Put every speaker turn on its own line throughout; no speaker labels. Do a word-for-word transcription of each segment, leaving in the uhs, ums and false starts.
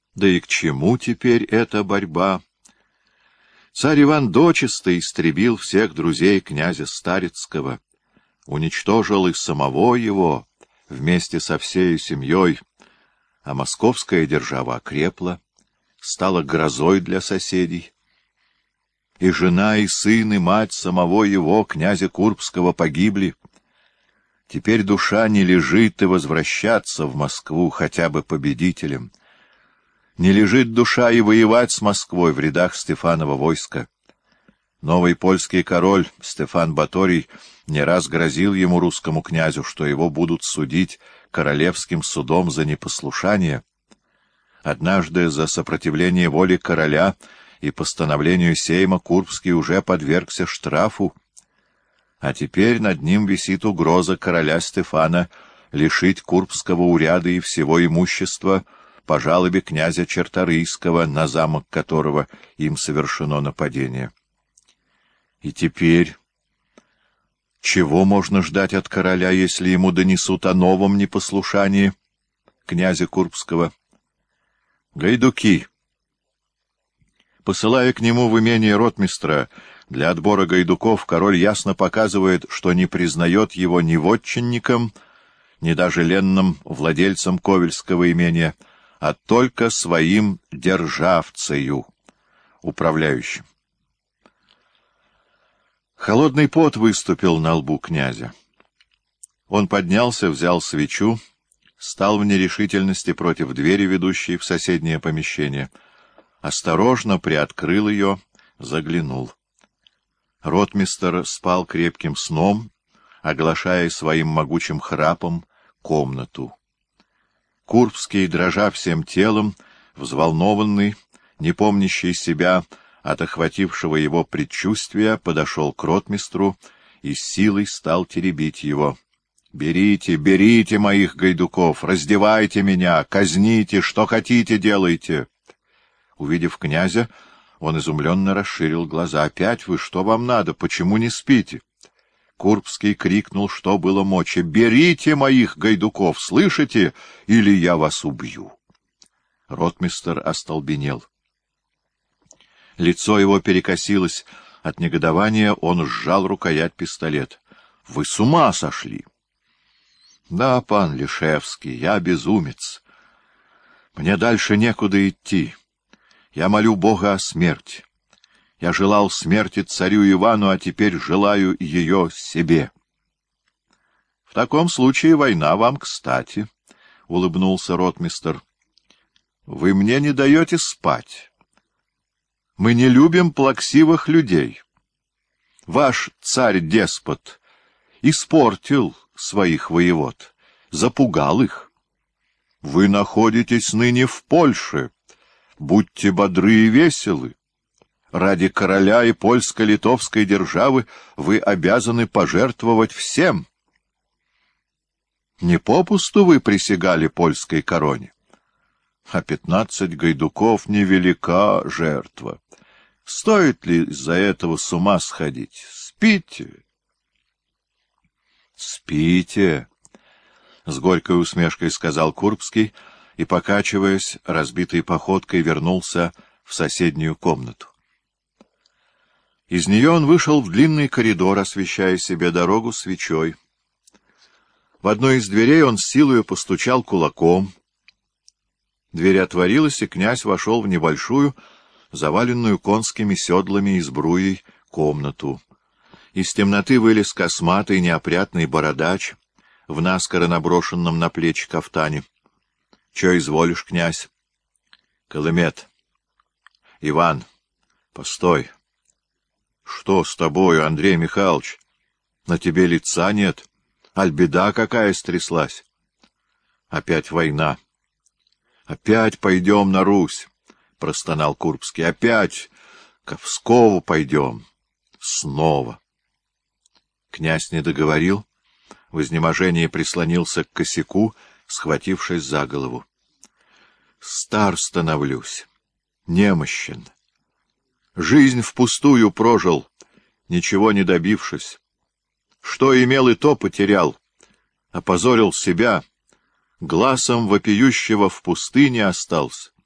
Да и к чему теперь эта борьба? Царь Иван дочисто истребил всех друзей князя Старицкого, уничтожил и самого его вместе со всей семьей, а московская держава окрепла, стала грозой для соседей. И жена, и сын, и мать самого его, князя Курбского, погибли. Теперь душа не лежит и возвращаться в Москву хотя бы победителем. Не лежит душа и воевать с Москвой в рядах Стефанова войска. Новый польский король Стефан Баторий не раз грозил ему, русскому князю, что его будут судить королевским судом за непослушание. Однажды за сопротивление воле короля и постановлению сейма Курбский уже подвергся штрафу, а теперь над ним висит угроза короля Стефана лишить Курбского уряда и всего имущества по жалобе князя Черторийского, на замок которого им совершено нападение. И теперь чего можно ждать от короля, если ему донесут о новом непослушании князя Курбского? Гайдуки. Посылая к нему в имение ротмистра для отбора гайдуков, король ясно показывает, что не признает его ни вотчинником, ни даже ленным владельцем ковельского имения, а только своим державцею, управляющим. Холодный пот выступил на лбу князя. Он поднялся, взял свечу, стал в нерешительности против двери, ведущей в соседнее помещение. Осторожно приоткрыл ее, заглянул. Ротмистр спал крепким сном, оглашая своим могучим храпом комнату. Курбский, дрожа всем телом, взволнованный, не помнящий себя от охватившего его предчувствия, подошел к ротмистру и с силой стал теребить его. «Берите, берите моих гайдуков, раздевайте меня, казните, что хотите делайте!» Увидев князя, он изумленно расширил глаза. «Опять вы? Что вам надо? Почему не спите?» Курбский крикнул, что было мочи: «Берите моих гайдуков, слышите, или я вас убью!» Ротмистр остолбенел. Лицо его перекосилось от негодования, он сжал рукоять пистолет. «Вы с ума сошли!» «Да, пан Лишевский, я безумец. Мне дальше некуда идти. Я молю Бога о смерти. Я желал смерти царю Ивану, а теперь желаю ее себе». «В таком случае война вам кстати», — улыбнулся ротмистр. «Вы мне не даете спать. Мы не любим плаксивых людей. Ваш царь-деспот испортил своих воевод, запугал их. Вы находитесь ныне в Польше. Будьте бодры и веселы. Ради короля и польско-литовской державы вы обязаны пожертвовать всем. Не попусту вы присягали польской короне. А пятнадцать гайдуков — невелика жертва. Стоит ли из-за этого с ума сходить? Спите. Спите, — с горькой усмешкой сказал Курбский и, покачиваясь разбитой походкой, вернулся в соседнюю комнату. Из нее он вышел в длинный коридор, освещая себе дорогу свечой. В одной из дверей он с силою постучал кулаком. Дверь отворилась, и князь вошел в небольшую, заваленную конскими седлами и сбруей, комнату. Из темноты вылез косматый неопрятный бородач в наскоро наброшенном на плечи кафтане. — Че изволишь, князь? — Колымет. — Иван, постой. — Что с тобою, Андрей Михайлович? На тебе лица нет. Аль беда какая стряслась? — Опять война. — Опять пойдем на Русь, — простонал Курбский. — Опять к Пскову пойдем. Снова. Князь не договорил, в изнеможении прислонился к косяку, схватившись за голову. Стар становлюсь, немощен. Жизнь впустую прожил, ничего не добившись. Что имел, и то потерял, опозорил себя, гласом вопиющего в пустыне остался.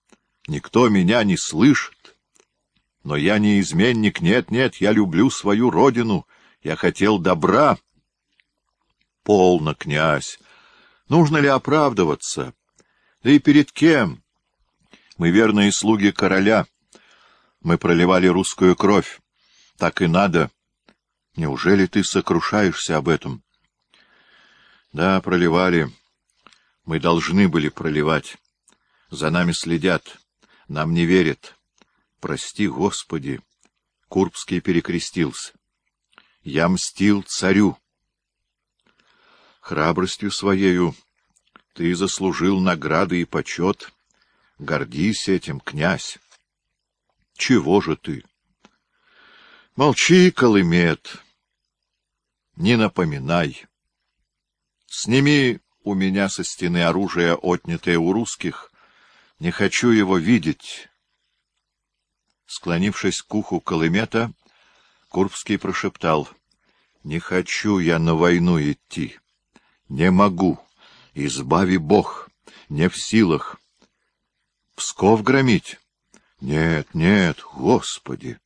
никто меня не слышит. Но я не изменник, нет-нет, я люблю свою родину, я хотел добра. Полно, князь, нужно ли оправдываться? Да и перед кем? Мы верные слуги короля, мы проливали русскую кровь, так и надо. Неужели ты сокрушаешься об этом? Да, проливали. Мы должны были проливать. За нами следят, нам не верят. Прости, Господи. Курбский перекрестился. Я мстил царю. Храбростью своею ты заслужил награды и почет. Гордись этим, князь. Чего же ты? Молчи, Колымет. Не напоминай. Сними у меня со стены оружие, отнятое у русских. Не хочу его видеть. Склонившись к уху Колымета, Курбский прошептал: не хочу я на войну идти. Не могу. Избави Бог. Не в силах. Псков громить? Нет, нет, Господи!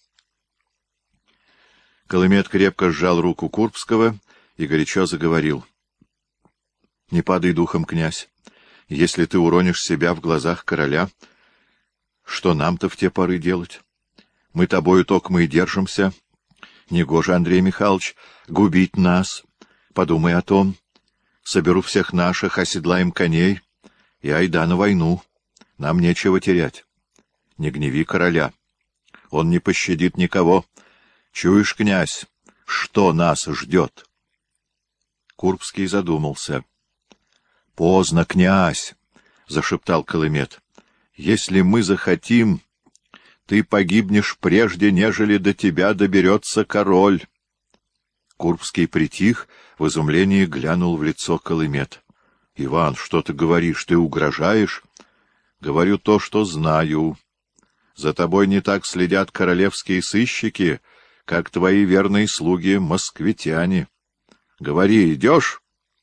Колымет крепко сжал руку Курбского и горячо заговорил. — Не падай духом, князь. Если ты уронишь себя в глазах короля, что нам-то в те поры делать? Мы тобою токмо и держимся. Негоже, Андрей Михайлович, губить нас. Подумай о том. Соберу всех наших, оседлаем коней и айда на войну. Нам нечего терять. Не гневи короля. Он не пощадит никого. Чуешь, князь, что нас ждет? Курбский задумался. — Поздно, князь, — зашептал Колымет. — Если мы захотим, ты погибнешь прежде, нежели до тебя доберется король. Курбский притих, в изумлении глянул в лицо Колымет. — Иван, что ты говоришь? Ты угрожаешь? — Говорю то, что знаю. За тобой не так следят королевские сыщики, как твои верные слуги-москвитяне. Говори, идешь?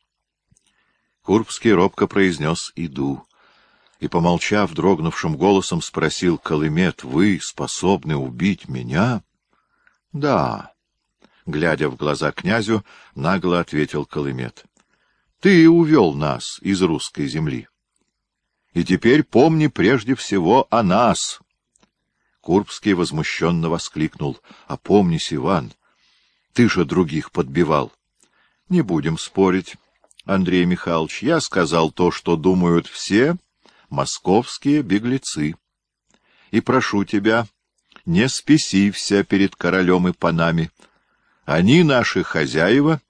Курбский робко произнес: иду. И, помолчав, дрогнувшим голосом спросил: Колымет, вы способны убить меня? Да. Глядя в глаза князю, нагло ответил Колымет. Ты увел нас из русской земли. И теперь помни прежде всего о нас. Курбский возмущенно воскликнул: опомнись, Иван, ты же других подбивал. Не будем спорить, Андрей Михайлович, я сказал то, что думают все московские беглецы. И прошу тебя, не спесивься перед королем и панами. Они наши хозяева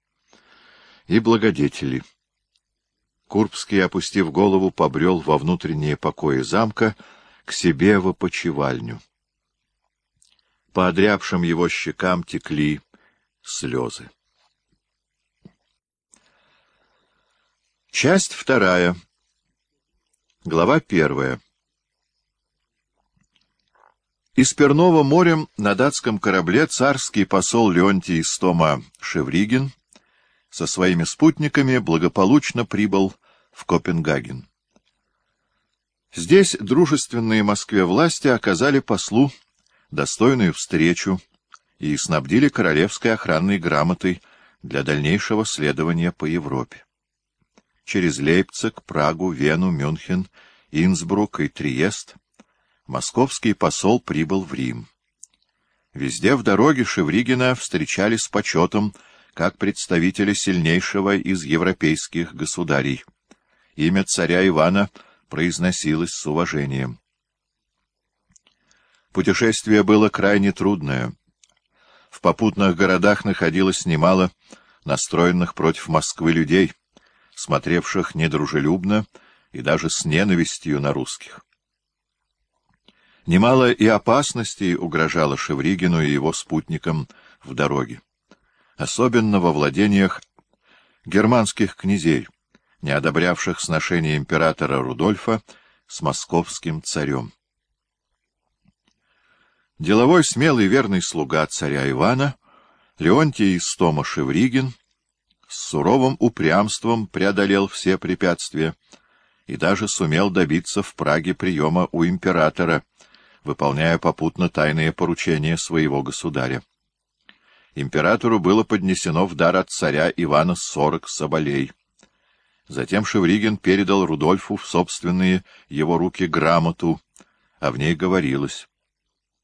и благодетели. Курбский, опустив голову, побрел во внутренние покои замка, к себе в опочивальню. По одрябшим его щекам текли слезы. Часть вторая. Глава первая. Из Пернова морем на датском корабле царский посол Леонтий Истома Шевригин со своими спутниками благополучно прибыл в Копенгаген. Здесь дружественные Москве власти оказали послу достойную встречу и снабдили королевской охранной грамотой для дальнейшего следования по Европе. Через Лейпциг, Прагу, Вену, Мюнхен, Инсбрук и Триест московский посол прибыл в Рим. Везде в дороге Шевригина встречали с почетом как представителя сильнейшего из европейских государей. Имя царя Ивана произносилось с уважением. Путешествие было крайне трудное. В попутных городах находилось немало настроенных против Москвы людей, смотревших недружелюбно и даже с ненавистью на русских. Немало и опасностей угрожало Шевригину и его спутникам в дороге, особенно во владениях германских князей, не одобрявших сношение императора Рудольфа с московским царем. Деловой, смелый, верный слуга царя Ивана, Леонтий Истома Шевригин, с суровым упрямством преодолел все препятствия и даже сумел добиться в Праге приема у императора, выполняя попутно тайные поручения своего государя. Императору было поднесено в дар от царя Ивана сорок соболей. Затем Шевригин передал Рудольфу в собственные его руки грамоту, а в ней говорилось: